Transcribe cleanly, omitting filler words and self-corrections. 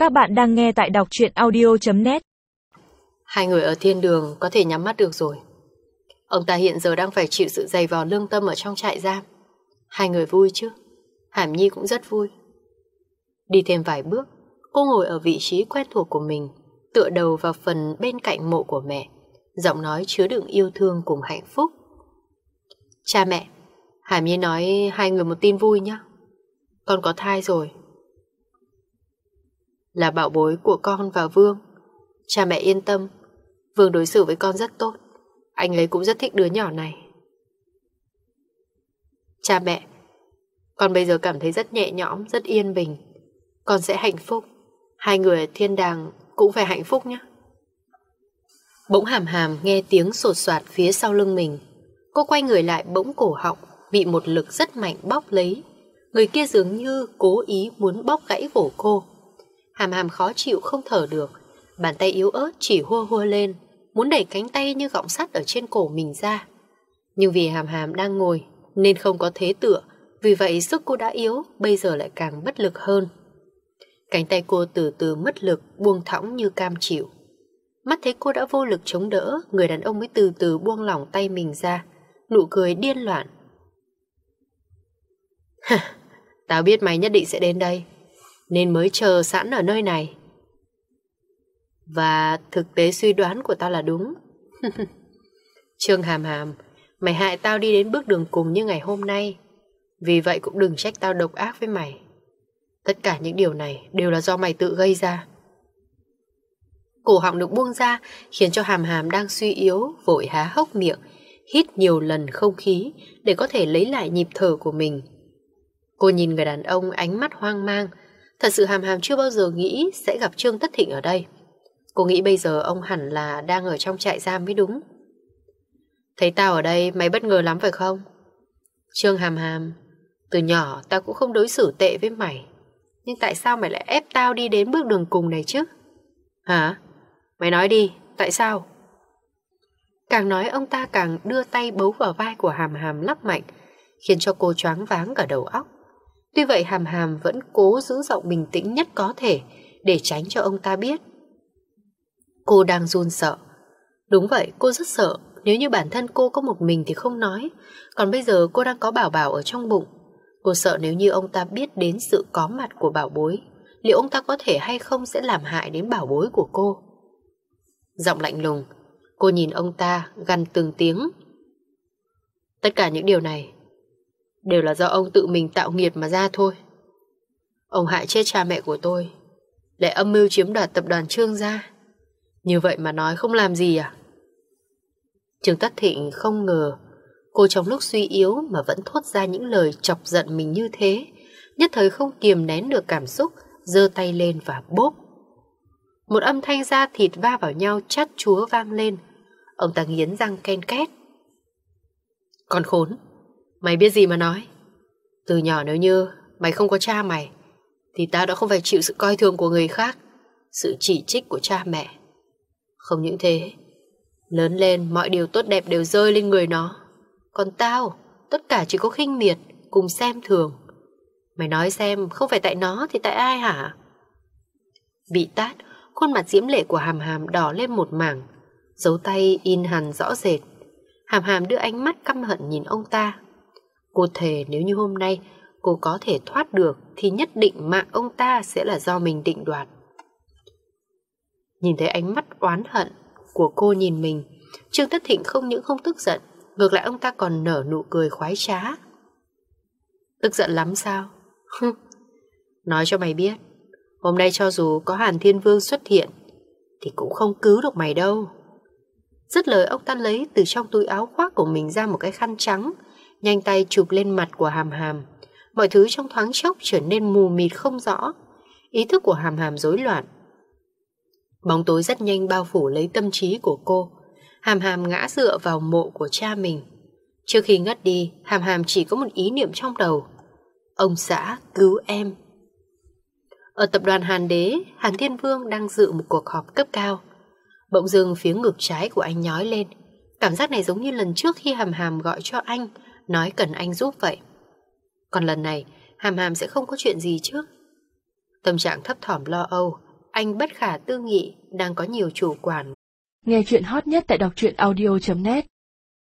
Các bạn đang nghe tại đọc truyện audio.net. Hai người ở thiên đường có thể nhắm mắt được rồi. Ông ta hiện giờ đang phải chịu sự dày vò lương tâm ở trong trại giam. Hai người vui chứ? Hàm Nhi cũng rất vui. Đi thêm vài bước, cô ngồi ở vị trí quen thuộc của mình, tựa đầu vào phần bên cạnh mộ của mẹ, giọng nói chứa đựng yêu thương cùng hạnh phúc. Cha mẹ, Hàm Nhi nói hai người một tin vui nhé. Con có thai rồi. Là bảo bối của con và Vương. Cha mẹ yên tâm, Vương đối xử với con rất tốt. Anh ấy cũng rất thích đứa nhỏ này. Cha mẹ, con bây giờ cảm thấy rất nhẹ nhõm, rất yên bình. Con sẽ hạnh phúc. Hai người ở thiên đàng cũng phải hạnh phúc nhé. Bỗng Hàm Hàm nghe tiếng sột soạt phía sau lưng mình. Cô quay người lại, bỗng cổ họng bị một lực rất mạnh bóp lấy. Người kia dường như cố ý muốn bóp gãy cổ cô. Hàm Hàm khó chịu không thở được. Bàn tay yếu ớt chỉ hua hua lên, muốn đẩy cánh tay như gọng sắt ở trên cổ mình ra. Nhưng vì Hàm Hàm đang ngồi nên không có thế tựa, vì vậy sức cô đã yếu, bây giờ lại càng bất lực hơn. Cánh tay cô từ từ mất lực, buông thõng như cam chịu. Mắt thấy cô đã vô lực chống đỡ, người đàn ông mới từ từ buông lỏng tay mình ra, nụ cười điên loạn. Tao biết mày nhất định sẽ đến đây, nên mới chờ sẵn ở nơi này. Và thực tế suy đoán của tao là đúng. Trương Hàm Hàm, mày hại tao đi đến bước đường cùng như ngày hôm nay. Vì vậy cũng đừng trách tao độc ác với mày. Tất cả những điều này đều là do mày tự gây ra. Cổ họng được buông ra khiến cho Hàm Hàm đang suy yếu vội há hốc miệng, hít nhiều lần không khí để có thể lấy lại nhịp thở của mình. Cô nhìn người đàn ông ánh mắt hoang mang. Thật sự Hàm Hàm chưa bao giờ nghĩ sẽ gặp Trương Tất Thịnh ở đây. Cô nghĩ bây giờ ông hẳn là đang ở trong trại giam mới đúng. Thấy tao ở đây mày bất ngờ lắm phải không? Trương Hàm Hàm, từ nhỏ tao cũng không đối xử tệ với mày. Nhưng tại sao mày lại ép tao đi đến bước đường cùng này chứ? Hả? Mày nói đi, tại sao? Càng nói ông ta càng đưa tay bấu vào vai của Hàm Hàm lắc mạnh, khiến cho cô choáng váng cả đầu óc. Tuy vậy Hàm Hàm vẫn cố giữ giọng bình tĩnh nhất có thể để tránh cho ông ta biết. Cô đang run sợ. Đúng vậy, cô rất sợ. Nếu như bản thân cô có một mình thì không nói. Còn bây giờ cô đang có Bảo Bảo ở trong bụng. Cô sợ nếu như ông ta biết đến sự có mặt của bảo bối, liệu ông ta có thể hay không sẽ làm hại đến bảo bối của cô. Giọng lạnh lùng, cô nhìn ông ta gằn từng tiếng. Tất cả những điều này đều là do ông tự mình tạo nghiệt mà ra thôi. Ông hại chết cha mẹ của tôi, lại âm mưu chiếm đoạt tập đoàn Trương gia. Như vậy mà nói không làm gì à? Trương Tất Thịnh không ngờ cô trong lúc suy yếu mà vẫn thốt ra những lời chọc giận mình như thế. Nhất thời không kiềm nén được cảm xúc, giơ tay lên và bốp. Một âm thanh da thịt va vào nhau chát chúa vang lên. Ông ta nghiến răng ken két. Con khốn, mày biết gì mà nói? Từ nhỏ nếu như mày không có cha mày thì tao đã không phải chịu sự coi thường của người khác, sự chỉ trích của cha mẹ. Không những thế, lớn lên mọi điều tốt đẹp đều rơi lên người nó. Còn tao, tất cả chỉ có khinh miệt cùng xem thường. Mày nói xem, không phải tại nó thì tại ai hả? Bị tát, khuôn mặt diễm lệ của Hàm Hàm đỏ lên một mảng, dấu tay in hằn rõ rệt. Hàm Hàm đưa ánh mắt căm hận nhìn ông ta. Cô thề nếu như hôm nay cô có thể thoát được thì nhất định mạng ông ta sẽ là do mình định đoạt. Nhìn thấy ánh mắt oán hận của cô nhìn mình, Trương Tất Thịnh không những không tức giận, ngược lại ông ta còn nở nụ cười khoái trá. Tức giận lắm sao? Nói cho mày biết, hôm nay cho dù có Hàn Thiên Vương xuất hiện thì cũng không cứu được mày đâu. Dứt lời ông ta lấy từ trong túi áo khoác của mình ra một cái khăn trắng, nhanh tay chụp lên mặt của Hàm Hàm. Mọi thứ trong thoáng chốc trở nên mù mịt không rõ. Ý thức của Hàm Hàm rối loạn. Bóng tối rất nhanh bao phủ lấy tâm trí của cô. Hàm Hàm ngã dựa vào mộ của cha mình. Trước khi ngất đi, Hàm Hàm chỉ có một ý niệm trong đầu. Ông xã cứu em. Ở tập đoàn Hàn Đế, Hàn Thiên Vương đang dự một cuộc họp cấp cao. Bỗng dưng phía ngực trái của anh nhói lên. Cảm giác này giống như lần trước khi Hàm Hàm gọi cho anh, nói cần anh giúp vậy. Còn lần này, Hàm Hàm sẽ không có chuyện gì chứ? Tâm trạng thấp thỏm lo âu anh bất khả tư nghị đang có nhiều chủ quản. Nghe chuyện hot nhất tại đọc truyện audio.net